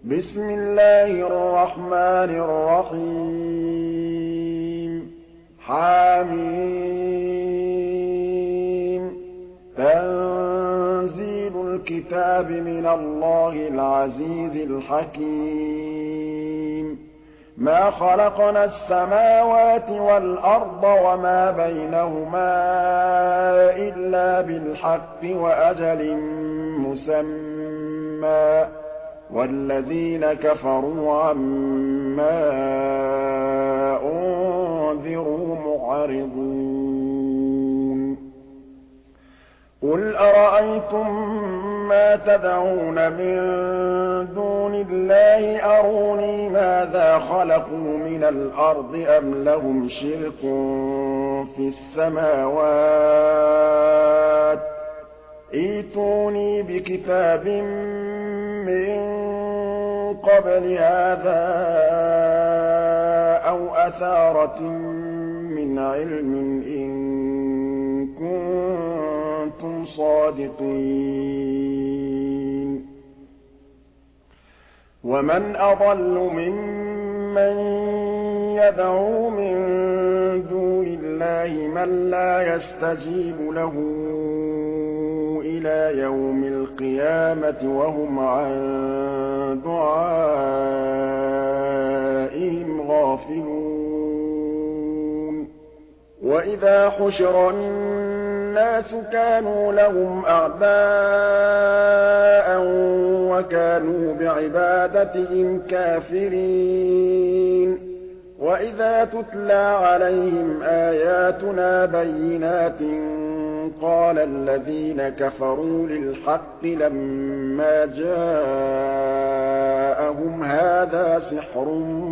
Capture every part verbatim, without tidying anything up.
بسم الله الرحمن الرحيم حم تنزيل الكتاب من الله العزيز الحكيم ما خلقنا السماوات والأرض وما بينهما إلا بالحق وأجل مسمى والذين كفروا عما أنذروا معرضون قل أرأيتم ما تدعون من دون الله أروني ماذا خلقوا من الأرض أم لهم شرك في السماوات ائتوني بكتاب من قبل هذا أو أثارة من علم إن كنتم صادقين ومن أضل ممن يدعو من دون الله من لا يستجيب له إلى يوم القيامة وهم عن دعائهم غافلون وإذا حشر الناس كانوا لهم أعداء وكانوا بعبادتهم كافرين وإذا تتلى عليهم آياتنا بينات قال الذين كفروا للحق لما جاءهم هذا سحر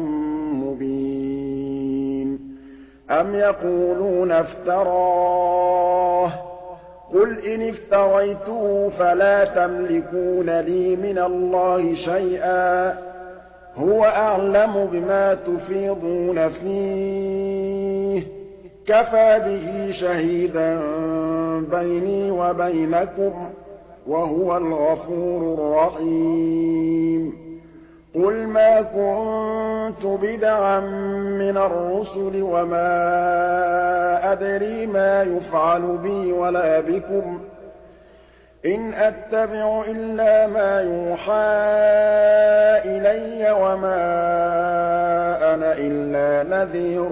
مبين أم يقولون افتراه قل إن افتريته فلا تملكون لي من الله شيئا هو أعلم بما تفيضون فيه كفى به شهيدا بيني وبينكم وهو الغفور الرحيم قل ما كنت بدعا من الرسل وما أدري ما يفعل بي ولا بكم إن أتبع إلا ما يوحى إلي وما أنا إلا نذير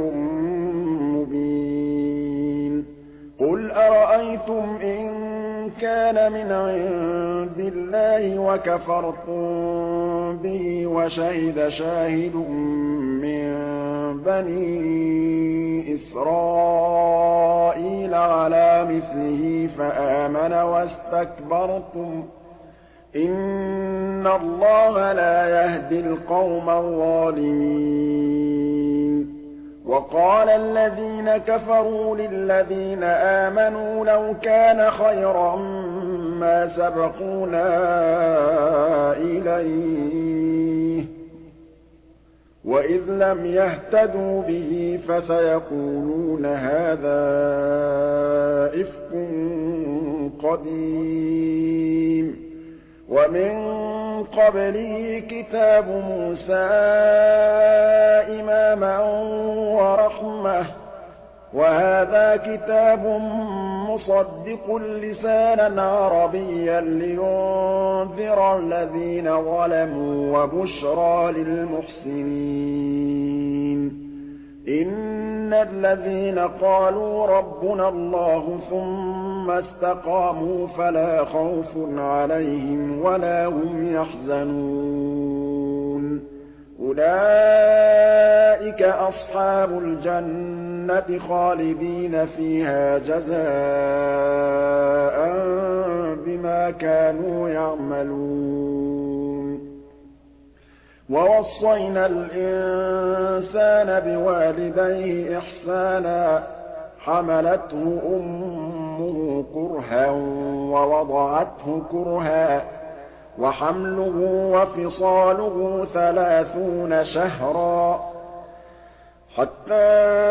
مبين قل أرأيتم إن كان من عند الله وكفرتم به وشهد شاهد من بني إسرائيل على مثله فآمن واستكبرتم إن الله لا يهدي القوم الظالمين وقال الذين كفروا للذين آمنوا لو كان خيرا ما سبقونا إليه وإذ لم يهتدوا به فسيقولون هذا إفك قديم ومن قبله كتاب موسى إماما ورحمة وهذا كتاب مصدق لسانا عربيا لينذر الذين ظلموا وبشرى للمحسنين إن الذين قالوا ربنا الله ثم استقاموا فلا خوف عليهم ولا هم يحزنون أولئك أصحاب الجنة خالدين فيها جزاء بما كانوا يعملون ووصينا الإنسان بوالديه إحسانا حملته أمه كرها ووضعته كرها وحمله وفصاله ثلاثون شهرا حتى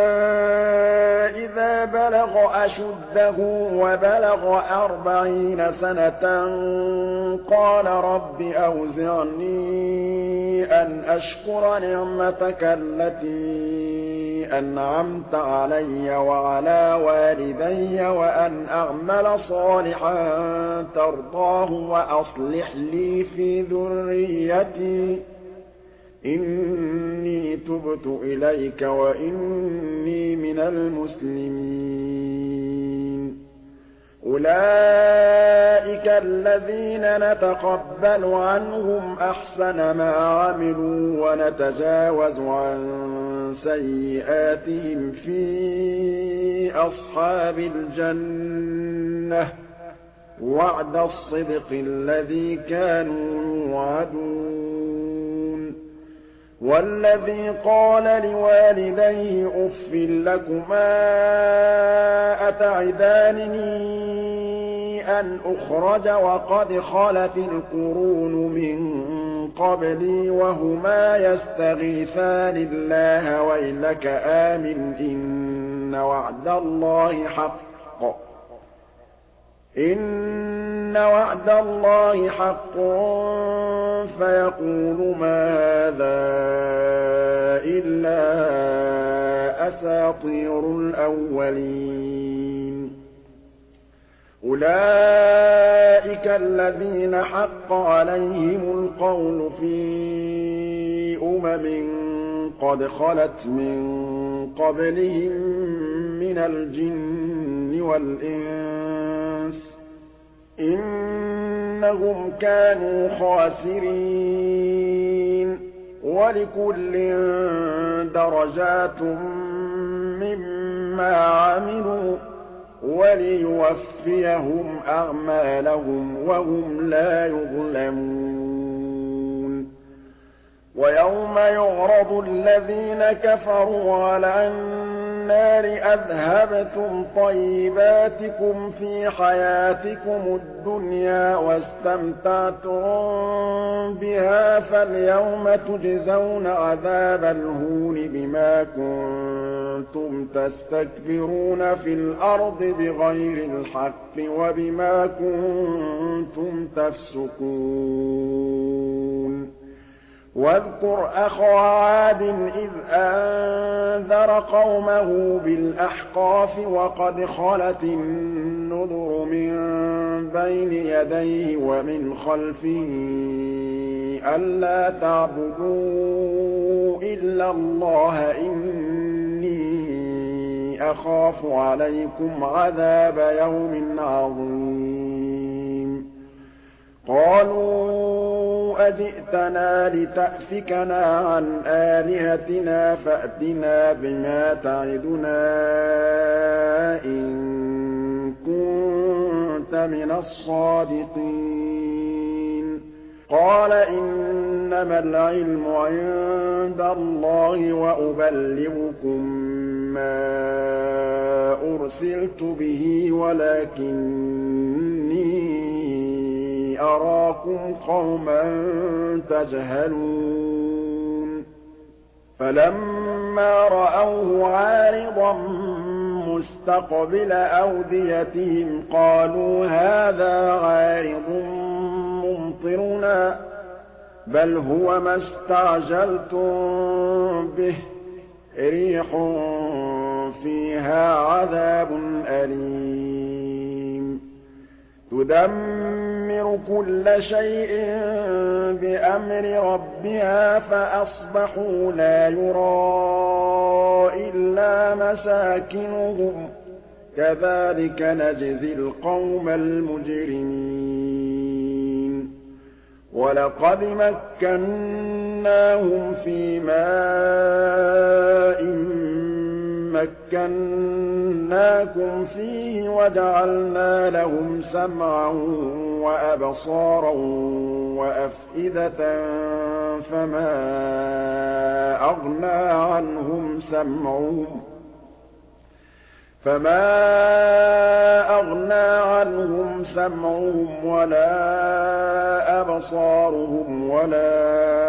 إذا بلغ أشده وبلغ أربعين سنة قال رب أوزعني أن أشكر نعمتك التي أنعمت علي وعلى والدي وأن أعمل صالحا ترضاه وأصلح لي في ذريتي إني تبت إليك وإني من المسلمين. أولئك الذين نتقبل عنهم أحسن ما عملوا ونتجاوز عن سيئاتهم في أصحاب الجنة وعد الصدق الذي كانوا يوعدون. والذي قال لوالديه أف لكما أتعدانني أن أخرج وقد خلت القرون من قبلي وهما يستغيثان الله ويلك آمن إن وعد الله حق إن وعد الله حق فيقول ما هذا إلا أساطير الأولين. أولئك الذين حق عليهم القول في أمم قد خلت من قبلهم من الجن والإنس إنهم كانوا خاسرين. ولكل درجات مما عملوا وليوفيهم أعمالهم وهم لا يظلمون. ويوم يعرض الذين كفروا على النار أذهبتم طيباتكم في حياتكم الدنيا واستمتعتم بها فاليوم تجزون عذاب الهون بما كنتم تستكبرون في الأرض بغير الحق وبما كنتم تفسقون. واذكر أخا عاد إذ أنذر قومه بالأحقاف وقد خلت النذر من بين يديه ومن خلفه ألا تعبدوا إلا الله إني أخاف عليكم عذاب يوم عظيم. قالوا أجئتنا لتأفكنا عن آلهتنا فأتنا بما تعدنا إن كنت من الصادقين. قال إنما العلم عند الله وأبلغكم ما أرسلت به ولكني أراكم قوما تجهلون. فلما رأوه عارضا مستقبل أوديتهم قالوا هذا عارض ممطرنا بل هو ما استعجلتم به ريح فيها عذاب أليم تدمر كل شيء بأمر ربها فأصبحوا لا يرى إلا مساكنهم كذلك نجزي القوم المجرمين. ولقد مكناهم في ماء مكناكم فيه وجعلنا لهم سمعا وأبصارا وأفئدة فما أغنى عنهم سمعهم فما أغنى عنهم سمعهم ولا أبصارهم ولا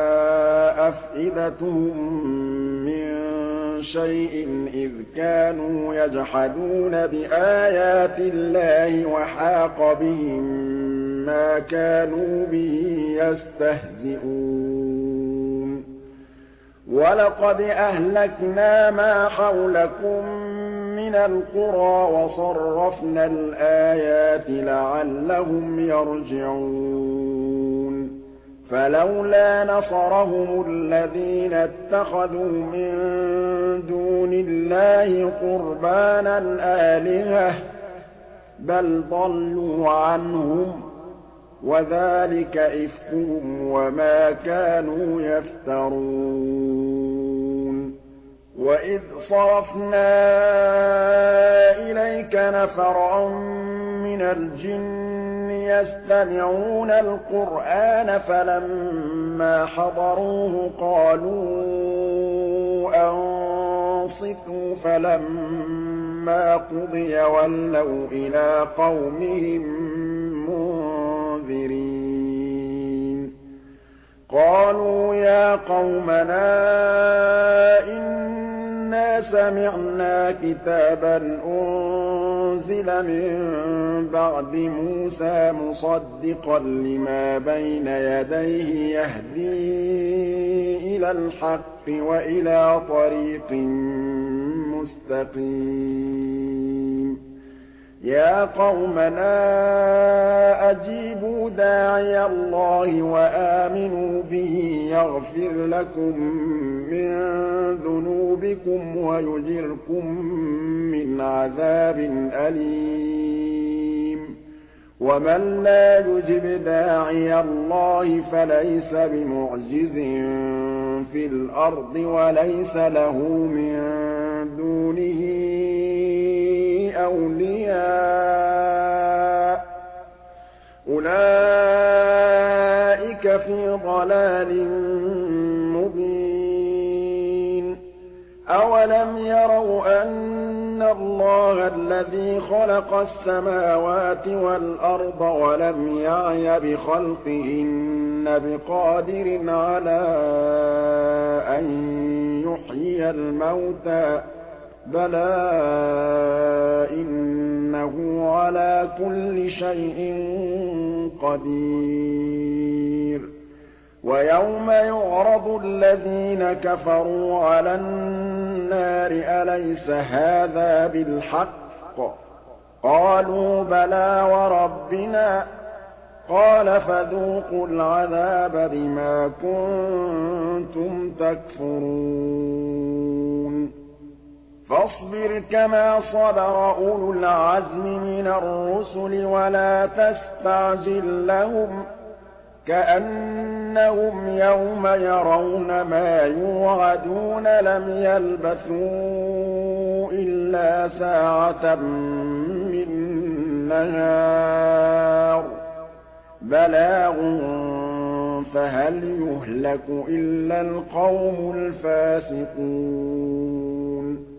أفئدتهم من شيء إذ كانوا يجحدون بآيات الله وحاق بهم ما كانوا به يستهزئون. وَلَقَدْ أَهْلَكْنَا مَا حَوْلَكُم مِّنَ الْقُرَىٰ وَصَرَّفْنَا الْآيَاتِ لَعَلَّهُمْ يَرْجِعُونَ فَلَوْلَا نَصَرَهُمُ الَّذِينَ اتَّخَذُوا مِن دُونِ اللَّهِ قُرْبَانًا آلِهَةً بَلْ ضَلُّوا عَنْهُمْ وَذَٰلِكَ إِفْكُهُمْ وَمَا كَانُوا يَفْتَرُونَ وَإِذْ صَرَفْنَا إِلَيْكَ نَفَرًا مِّنَ الْجِنِّ يَسْتَمِعُونَ الْقُرْآنَ فَلَمَّا حَضَرُوهُ قَالُوا أَنصِتُوا فَلَمَّا قُضِيَ وَلَّوْا إِلَىٰ قَوْمِهِم مُّنذِرِينَ قَالُوا يَا قَوْمَنَا إِنَّا سَمِعْنَا كِتَابًا أُنزِلَ مِن بَعْدِ مُوسَىٰ مُصَدِّقًا لِّمَا بَيْنَ يَدَيْهِ يَهْدِي إِلَى الْحَقِّ وَإِلَىٰ طَرِيقٍ مُّسْتَقِيمٍ يَا قَوْمَنَا أَجِيبُوا دَاعِيَ اللَّهِ وَآمِنُوا بِهِ يَغْفِرْ لَكُم مِّن ذُنُوبِكُمْ وَيُجِرْكُم مِّنْ عَذَابٍ أَلِيمٍ وَمَن لَّا يُجِبْ دَاعِيَ اللَّهِ فَلَيْسَ بِمُعْجِزٍ فِي الْأَرْضِ وَلَيْسَ لَهُ مِن دُونِهِ أَوْلِيَاءُ ۚ أُولَٰئِكَ فِي ضَلَالٍ مُّبِينٍ أَوَلَمْ يَرَوْا أَنَّ اللَّهَ الَّذِي خَلَقَ السَّمَاوَاتِ وَالْأَرْضَ وَلَمْ يَعْيَ بِخَلْقِهِنَّ بِقَادِرٍ عَلَىٰ أَن يُحْيِيَ الْمَوْتَىٰ ۚ بَلَىٰ إِنَّهُ عَلَىٰ كُلِّ شَيْءٍ قَدِيرٌ وَيَوْمَ يُعْرَضُ الَّذِينَ كَفَرُوا عَلَى النَّارِ أَلَيْسَ هَٰذَا بِالْحَقِّ ۖ قَالُوا بَلَىٰ وَرَبِّنَا ۚ قَالَ فَذُوقُوا الْعَذَابَ بِمَا كُنتُمْ تَكْفُرُونَ فَاصْبِرْ كَمَا صَبَرَ أُولُو الْعَزْمِ مِنَ الرُّسُلِ وَلَا تَسْتَعْجِل لَّهُمْ ۚ كَأَنَّهُمْ يَوْمَ يَرَوْنَ مَا يُوعَدُونَ لَمْ يَلْبَثُوا إِلَّا سَاعَةً مِّن نَّهَارٍ بَلَاغٌ فَهَلْ يُهْلَكُ إِلَّا الْقَوْمُ الْفَاسِقُونَ